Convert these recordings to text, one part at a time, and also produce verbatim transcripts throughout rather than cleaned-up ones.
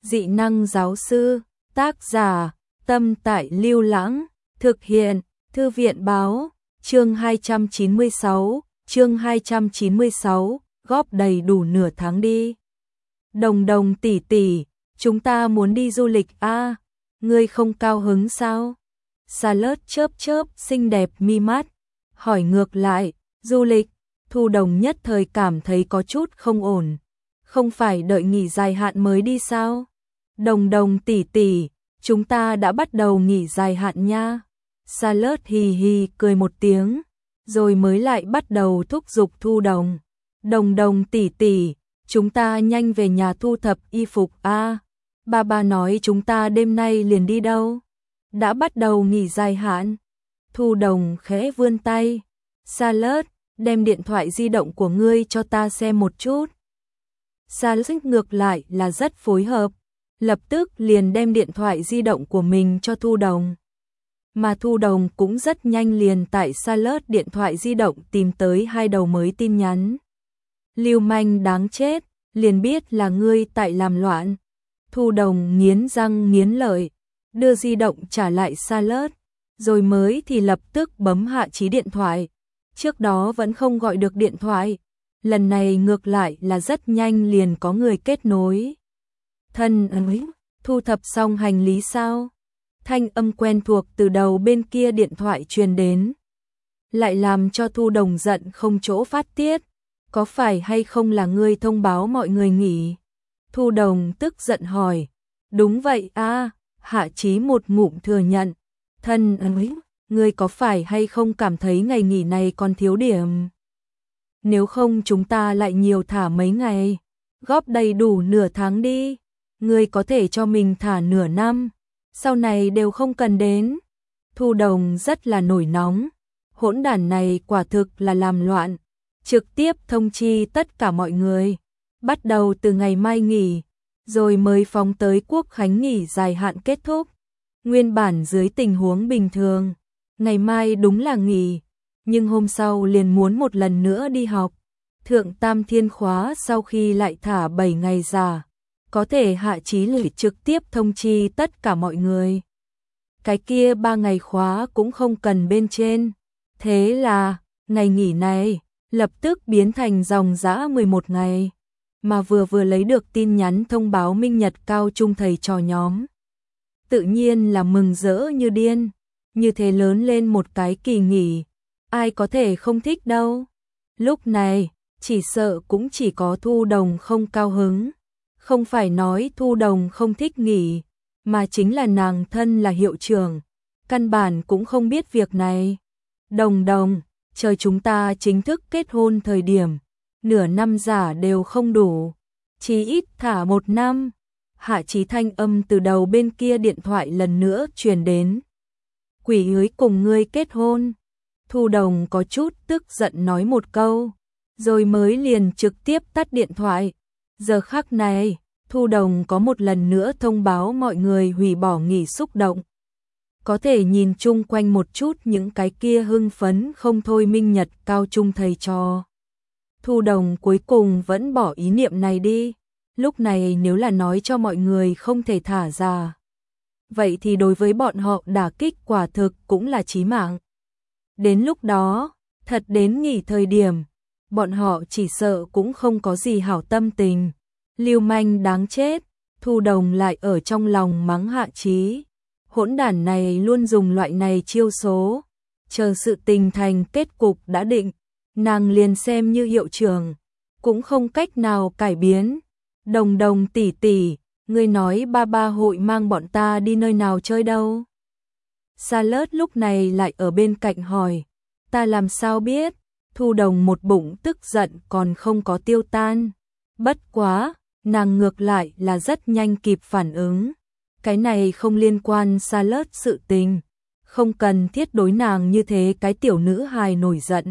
Dị năng giáo sư, tác giả, Tâm Tại Lưu Lãng, thực hiện, Thư viện báo, chương hai trăm chín mươi sáu, chương hai trăm chín mươi sáu, góp đầy đủ nửa tháng đi. Đồng Đồng tỷ tỷ, chúng ta muốn đi du lịch a, à, ngươi không cao hứng sao? Charlotte chớp chớp xinh đẹp mi mắt, hỏi ngược lại, du lịch, Thu Đồng nhất thời cảm thấy có chút không ổn. Không phải đợi nghỉ dài hạn mới đi sao? Đồng Đồng tỷ tỷ, chúng ta đã bắt đầu nghỉ dài hạn nha. Charlotte hì hì cười một tiếng, rồi mới lại bắt đầu thúc giục Thu Đồng. Đồng Đồng tỷ tỷ, chúng ta nhanh về nhà thu thập y phục a. À, ba ba nói chúng ta đêm nay liền đi đâu? Đã bắt đầu nghỉ dài hạn. Thu Đồng khẽ vươn tay. Charlotte, đem điện thoại di động của ngươi cho ta xem một chút. Charlotte ngược lại là rất phối hợp, lập tức liền đem điện thoại di động của mình cho Thu Đồng. Mà Thu Đồng cũng rất nhanh liền tại Charlotte điện thoại di động tìm tới hai đầu mới tin nhắn. Lưu manh đáng chết, liền biết là ngươi tại làm loạn. Thu Đồng nghiến răng nghiến lợi, đưa di động trả lại Charlotte, rồi mới thì lập tức bấm hạ trí điện thoại. Trước đó vẫn không gọi được điện thoại, lần này ngược lại là rất nhanh liền có người kết nối. Thân ơi, thu thập xong hành lý sao? Thanh âm quen thuộc từ đầu bên kia điện thoại truyền đến, lại làm cho Thu Đồng giận không chỗ phát tiết. Có phải hay không là ngươi thông báo mọi người nghỉ? Thu Đồng tức giận hỏi. Đúng vậy a, à, hạ trí một ngụm thừa nhận. Thân ơi, ngươi có phải hay không cảm thấy ngày nghỉ này còn thiếu điểm? Nếu không chúng ta lại nhiều thả mấy ngày, góp đầy đủ nửa tháng đi. Ngươi có thể cho mình thả nửa năm, sau này đều không cần đến. Thu Đồng rất là nổi nóng, hỗn đản này quả thực là làm loạn, trực tiếp thông chi tất cả mọi người, bắt đầu từ ngày mai nghỉ, rồi mới phóng tới Quốc khánh nghỉ dài hạn kết thúc. Nguyên bản dưới tình huống bình thường, ngày mai đúng là nghỉ, nhưng hôm sau liền muốn một lần nữa đi học. Thượng tam thiên khóa sau khi lại thả bảy ngày giả, có thể hạ trí lử trực tiếp thông chi tất cả mọi người. Cái kia ba ngày khóa cũng không cần bên trên. Thế là, ngày nghỉ này, lập tức biến thành dòng dã mười một ngày. Mà vừa vừa lấy được tin nhắn thông báo minh nhật cao trung thầy trò nhóm. Tự nhiên là mừng rỡ như điên. Như thế lớn lên một cái kỳ nghỉ, ai có thể không thích đâu. Lúc này, chỉ sợ cũng chỉ có Thu Đồng không cao hứng. Không phải nói Thu Đồng không thích nghỉ, mà chính là nàng thân là hiệu trưởng, căn bản cũng không biết việc này. Đồng Đồng, chờ chúng ta chính thức kết hôn thời điểm, nửa năm giả đều không đủ, chỉ ít thả một năm. Hạ trí thanh âm từ đầu bên kia điện thoại lần nữa truyền đến. Quỷ ưới cùng ngươi kết hôn. Thu Đồng có chút tức giận nói một câu, rồi mới liền trực tiếp tắt điện thoại. Giờ khắc này, Thu Đồng có một lần nữa thông báo mọi người hủy bỏ nghỉ xúc động. Có thể nhìn chung quanh một chút những cái kia hưng phấn không thôi minh nhật cao trung thầy trò. Thu Đồng cuối cùng vẫn bỏ ý niệm này đi. Lúc này nếu là nói cho mọi người không thể thả ra, vậy thì đối với bọn họ đả kích quả thực cũng là chí mạng. Đến lúc đó, thật đến nghỉ thời điểm, bọn họ chỉ sợ cũng không có gì hảo tâm tình. Lưu manh đáng chết, Thu Đồng lại ở trong lòng mắng hạ trí. Hỗn đản này luôn dùng loại này chiêu số, chờ sự tình thành kết cục đã định, nàng liền xem như hiệu trưởng, cũng không cách nào cải biến. Đồng Đồng tỷ tỷ, ngươi nói ba ba hội mang bọn ta đi nơi nào chơi đâu? Charlotte lúc này lại ở bên cạnh hỏi. Ta làm sao biết? Thu Đồng một bụng tức giận còn không có tiêu tan. Bất quá, nàng ngược lại là rất nhanh kịp phản ứng. Cái này không liên quan Charlotte sự tình, không cần thiết đối nàng như thế cái tiểu nữ hài nổi giận.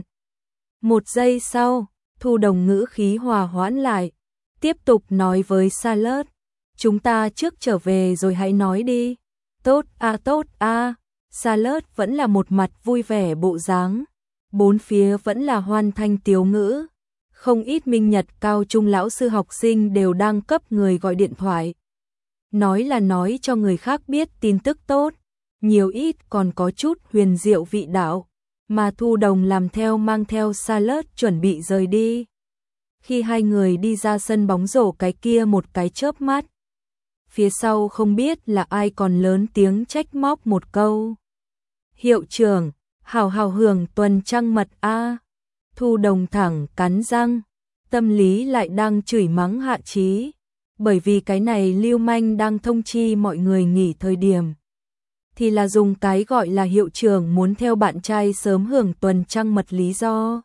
Một giây sau, Thu Đồng ngữ khí hòa hoãn lại, tiếp tục nói với Charlotte, chúng ta trước trở về rồi hãy nói đi. Tốt a à, tốt a. À. Charlotte vẫn là một mặt vui vẻ bộ dáng, bốn phía vẫn là hoan thanh tiếu ngữ. Không ít minh nhật cao trung lão sư học sinh đều đang cấp người gọi điện thoại. nói là nói cho người khác biết tin tức tốt, nhiều ít còn có chút huyền diệu vị đạo, mà Thu Đồng làm theo mang theo Charlotte chuẩn bị rời đi. Khi hai người đi ra sân bóng rổ cái kia một cái chớp mắt, phía sau không biết là ai còn lớn tiếng trách móc một câu. Hiệu trưởng, hào hào hưởng tuần trăng mật a. Thu Đồng thẳng cắn răng, tâm lý lại đang chửi mắng Hạ Chí, bởi vì cái này lưu manh đang thông chi mọi người nghỉ thời điểm. Thì là dùng cái gọi là hiệu trưởng muốn theo bạn trai sớm hưởng tuần trăng mật lý do.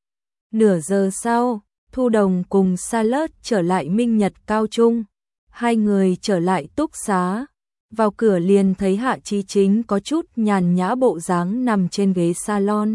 Nửa giờ sau, Thu Đồng cùng Charlotte trở lại Minh Nhật Cao Trung. Hai người trở lại túc xá. Vào cửa liền thấy Hạ Chí Chính có chút nhàn nhã bộ dáng nằm trên ghế salon.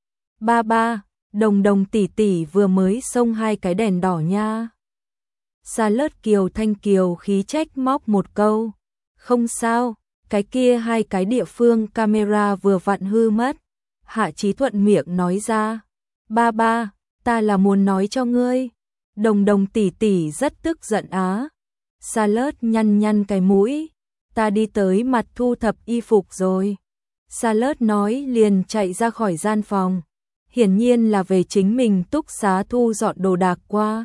Ba ba, Đồng Đồng tỷ tỷ vừa mới xông hai cái đèn đỏ nha. Charlotte kiều thanh kiều khí trách móc một câu. Không sao, cái kia hai cái địa phương camera vừa vặn hư mất. Hạ Chí thuận miệng nói ra. Ba ba, ta là muốn nói cho ngươi. Đồng Đồng tỷ tỷ rất tức giận á. Charlotte nhăn nhăn cái mũi. Ta đi tới mặt thu thập y phục rồi. Charlotte nói liền chạy ra khỏi gian phòng. Hiển nhiên là về chính mình túc xá thu dọn đồ đạc qua.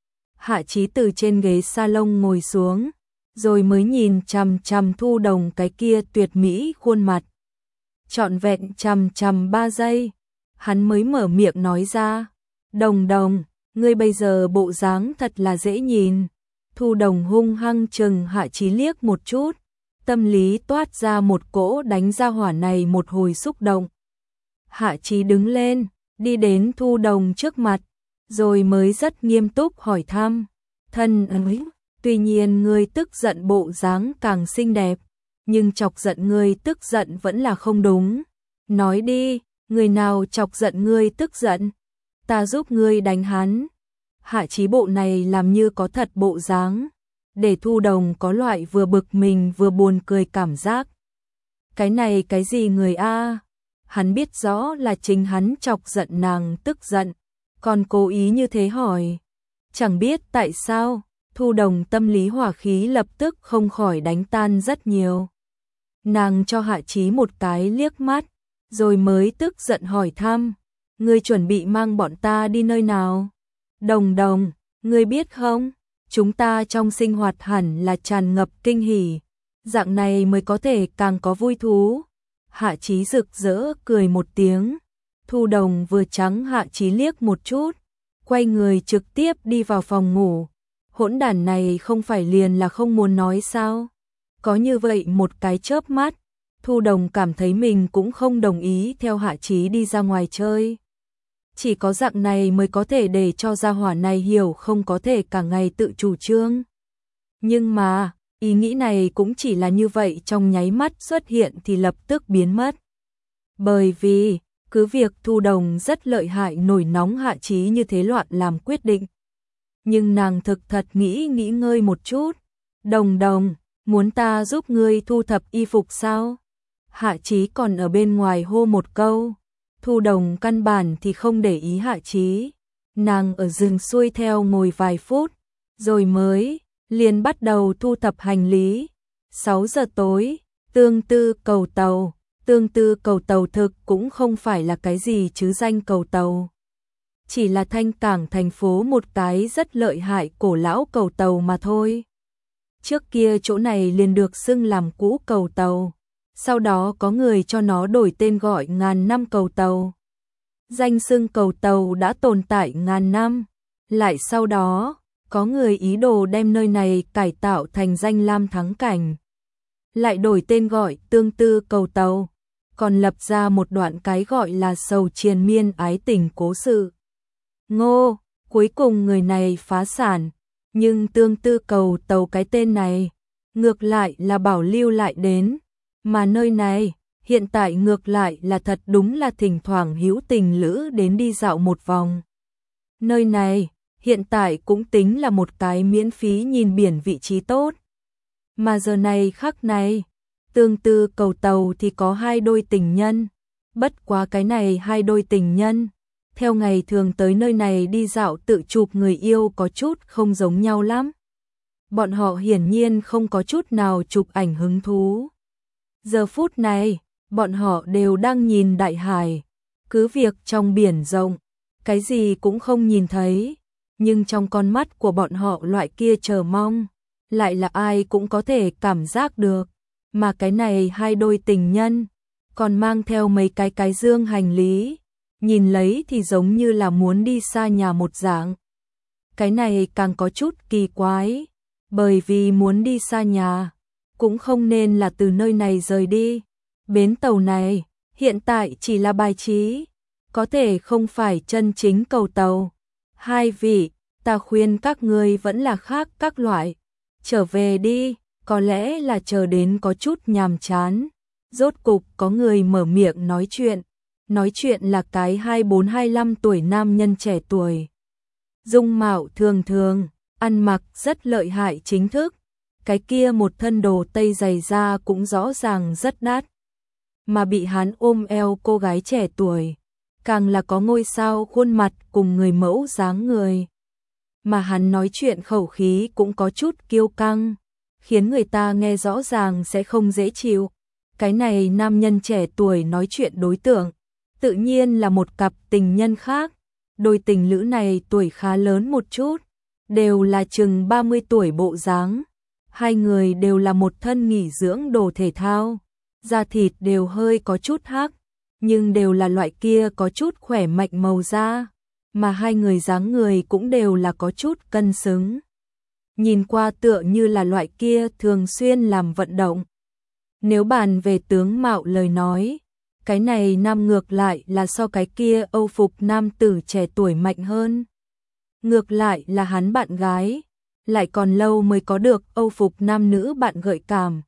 Hạ Chí từ trên ghế salon ngồi xuống, rồi mới nhìn chằm chằm Thu Đồng cái kia tuyệt mỹ khuôn mặt. Trọn vẹn chằm chằm ba giây, hắn mới mở miệng nói ra. Đồng Đồng, ngươi bây giờ bộ dáng thật là dễ nhìn. Thu Đồng hung hăng chừng Hạ Chí liếc một chút, tâm lý toát ra một cỗ đánh ra hỏa này một hồi xúc động. Hạ Chí đứng lên, đi đến Thu Đồng trước mặt, rồi mới rất nghiêm túc hỏi thăm. Thân ơi, tuy nhiên ngươi tức giận bộ dáng càng xinh đẹp, nhưng chọc giận ngươi tức giận vẫn là không đúng. Nói đi, người nào chọc giận ngươi tức giận? Ta giúp ngươi đánh hắn. Hạ Chí bộ này làm như có thật bộ dáng, để Thu Đồng có loại vừa bực mình vừa buồn cười cảm giác. Cái này cái gì người a? Hắn biết rõ là chính hắn chọc giận nàng tức giận, còn cố ý như thế hỏi. Chẳng biết tại sao, Thu Đồng tâm lý hỏa khí lập tức không khỏi đánh tan rất nhiều. Nàng cho Hạ Chí một cái liếc mắt, rồi mới tức giận hỏi thăm. Ngươi chuẩn bị mang bọn ta đi nơi nào? Đồng Đồng, ngươi biết không? Chúng ta trong sinh hoạt hẳn là tràn ngập kinh hỉ, dạng này mới có thể càng có vui thú. Hạ Chí rực rỡ cười một tiếng. Thu Đồng vừa trắng Hạ Chí liếc một chút, quay người trực tiếp đi vào phòng ngủ. Hỗn đản này không phải liền là không muốn nói sao? Có như vậy một cái chớp mắt, Thu Đồng cảm thấy mình cũng không đồng ý theo Hạ Chí đi ra ngoài chơi. Chỉ có dạng này mới có thể để cho gia hỏa này hiểu không có thể cả ngày tự chủ trương. Nhưng mà, ý nghĩ này cũng chỉ là như vậy trong nháy mắt xuất hiện thì lập tức biến mất. Bởi vì, cứ việc Thu Đồng rất lợi hại nổi nóng Hạ Chí như thế loạn làm quyết định. Nhưng nàng thực thật nghĩ nghĩ ngơi một chút. Đồng Đồng, muốn ta giúp ngươi thu thập y phục sao? Hạ Chí còn ở bên ngoài hô một câu. Thu Đồng căn bản thì không để ý Hạ Chí. Nàng ở rừng xuôi theo ngồi vài phút, rồi mới liền bắt đầu thu thập hành lý. sáu giờ tối, Tương Tư cầu tàu. Tương Tư cầu tàu thực cũng không phải là cái gì chứ danh cầu tàu. Chỉ là Thanh Cảng thành phố một cái rất lợi hại cổ lão cầu tàu mà thôi. Trước kia chỗ này liền được xưng làm cũ cầu tàu. Sau đó có người cho nó đổi tên gọi ngàn năm cầu tàu. Danh xưng cầu tàu đã tồn tại ngàn năm. Lại sau đó, có người ý đồ đem nơi này cải tạo thành danh lam thắng cảnh. Lại đổi tên gọi Tương Tư cầu tàu. Còn lập ra một đoạn cái gọi là sầu triền miên ái tình cố sự. Ngô, cuối cùng người này phá sản. Nhưng Tương Tư cầu tàu cái tên này, ngược lại là bảo lưu lại đến. Mà nơi này, hiện tại ngược lại là thật đúng là thỉnh thoảng hữu tình lữ đến đi dạo một vòng. Nơi này, hiện tại cũng tính là một cái miễn phí nhìn biển vị trí tốt. Mà giờ này khắc này, Tương Tư cầu tàu thì có hai đôi tình nhân. Bất quá cái này hai đôi tình nhân, theo ngày thường tới nơi này đi dạo tự chụp người yêu có chút không giống nhau lắm. bọn họ hiển nhiên không có chút nào chụp ảnh hứng thú. Giờ phút này, bọn họ đều đang nhìn đại hải, cứ việc trong biển rộng, cái gì cũng không nhìn thấy, nhưng trong con mắt của bọn họ loại kia chờ mong, lại là ai cũng có thể cảm giác được, mà cái này hai đôi tình nhân, còn mang theo mấy cái cái dương hành lý, nhìn lấy thì giống như là muốn đi xa nhà một dạng. Cái này càng có chút kỳ quái, bởi vì muốn đi xa nhà, cũng không nên là từ nơi này rời đi. Bến tàu này, hiện tại chỉ là bài trí, có thể không phải chân chính cầu tàu. Hai vị, ta khuyên các ngươi vẫn là khác các loại, trở về đi, có lẽ là chờ đến có chút nhàm chán. Rốt cục có người mở miệng nói chuyện, nói chuyện là cái hai bốn hai lăm tuổi nam nhân trẻ tuổi. Dung mạo thường thường, ăn mặc rất lợi hại chính thức, cái kia một thân đồ tây dày da cũng rõ ràng rất đắt. Mà bị hắn ôm eo cô gái trẻ tuổi, càng là có ngôi sao khuôn mặt cùng người mẫu dáng người. Mà hắn nói chuyện khẩu khí cũng có chút kiêu căng, khiến người ta nghe rõ ràng sẽ không dễ chịu. Cái này nam nhân trẻ tuổi nói chuyện đối tượng, tự nhiên là một cặp tình nhân khác. Đôi tình lữ này tuổi khá lớn một chút, đều là chừng ba mươi tuổi bộ dáng. Hai người đều là một thân nghỉ dưỡng đồ thể thao, da thịt đều hơi có chút hắc, nhưng đều là loại kia có chút khỏe mạnh màu da, mà hai người dáng người cũng đều là có chút cân xứng. Nhìn qua tựa như là loại kia thường xuyên làm vận động. Nếu bàn về tướng mạo lời nói, cái này nam ngược lại là so cái kia Âu phục nam tử trẻ tuổi mạnh hơn. Ngược lại là hắn bạn gái, lại còn lâu mới có được Âu phục nam nữ bạn gợi cảm.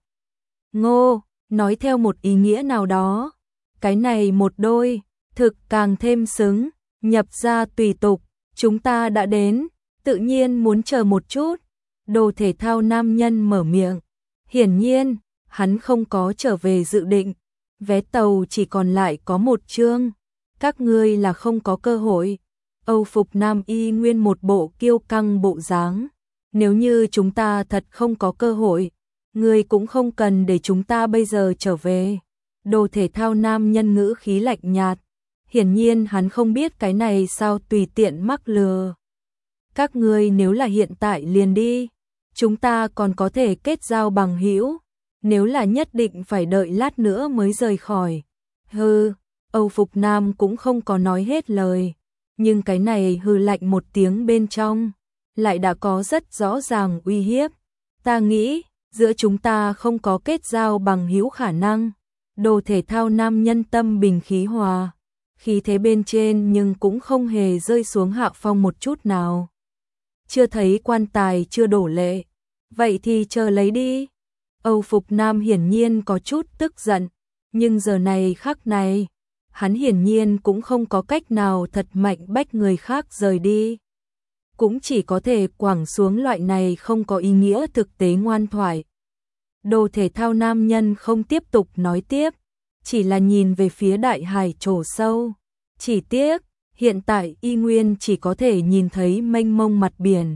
Ngô, nói theo một ý nghĩa nào đó, cái này một đôi, thực càng thêm xứng, nhập ra tùy tục, chúng ta đã đến, tự nhiên muốn chờ một chút. Đồ thể thao nam nhân mở miệng, hiển nhiên, hắn không có trở về dự định, vé tàu chỉ còn lại có một chương, các ngươi là không có cơ hội. Âu phục nam y nguyên một bộ kiêu căng bộ dáng, nếu như chúng ta thật không có cơ hội, ngươi cũng không cần để chúng ta bây giờ trở về. Đồ thể thao nam nhân ngữ khí lạnh nhạt, hiển nhiên hắn không biết cái này sao tùy tiện mắc lừa. Các ngươi nếu là hiện tại liền đi, chúng ta còn có thể kết giao bằng hữu, nếu là nhất định phải đợi lát nữa mới rời khỏi. Hừ, Âu phục nam cũng không có nói hết lời, nhưng cái này hừ lạnh một tiếng bên trong, lại đã có rất rõ ràng uy hiếp. Ta nghĩ, giữa chúng ta không có kết giao bằng hữu khả năng. Đồ thể thao nam nhân tâm bình khí hòa, khí thế bên trên nhưng cũng không hề rơi xuống hạ phong một chút nào. Chưa thấy quan tài chưa đổ lệ, vậy thì chờ lấy đi. Âu phục nam hiển nhiên có chút tức giận, nhưng giờ này khắc này, hắn hiển nhiên cũng không có cách nào thật mạnh bách người khác rời đi. Cũng chỉ có thể quẳng xuống loại này không có ý nghĩa thực tế ngoan thoại. Đồ thể thao nam nhân không tiếp tục nói tiếp, chỉ là nhìn về phía đại hải trổ sâu. Chỉ tiếc, hiện tại y nguyên chỉ có thể nhìn thấy mênh mông mặt biển.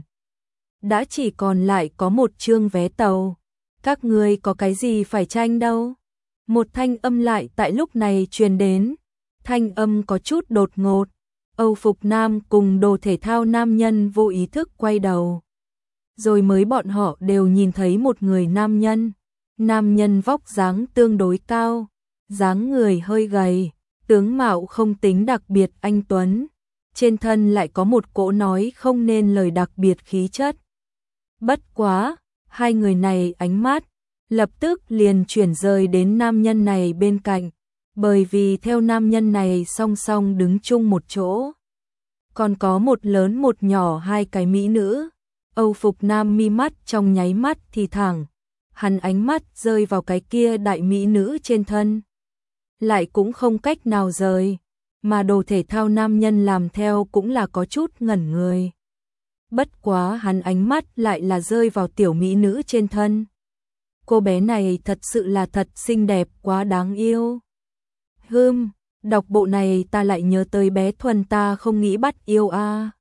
Đã chỉ còn lại có một chương vé tàu. Các ngươi có cái gì phải tranh đâu? Một thanh âm lại tại lúc này truyền đến. Thanh âm có chút đột ngột. Âu phục nam cùng đồ thể thao nam nhân vô ý thức quay đầu. Rồi mới bọn họ đều nhìn thấy một người nam nhân. Nam nhân vóc dáng tương đối cao, dáng người hơi gầy, tướng mạo không tính đặc biệt anh tuấn, trên thân lại có một cỗ nói không nên lời đặc biệt khí chất. Bất quá, hai người này ánh mắt lập tức liền chuyển rời đến nam nhân này bên cạnh, bởi vì theo nam nhân này song song đứng chung một chỗ, còn có một lớn một nhỏ hai cái mỹ nữ. Âu phục nam mi mắt trong nháy mắt thì thẳng, hắn ánh mắt rơi vào cái kia đại mỹ nữ trên thân, lại cũng không cách nào rời, mà đồ thể thao nam nhân làm theo cũng là có chút ngẩn người. Bất quá hắn ánh mắt lại là rơi vào tiểu mỹ nữ trên thân. Cô bé này thật sự là thật xinh đẹp quá đáng yêu. Hừm, đọc bộ này ta lại nhớ tới bé Thuần ta không nghĩ bắt yêu a. À.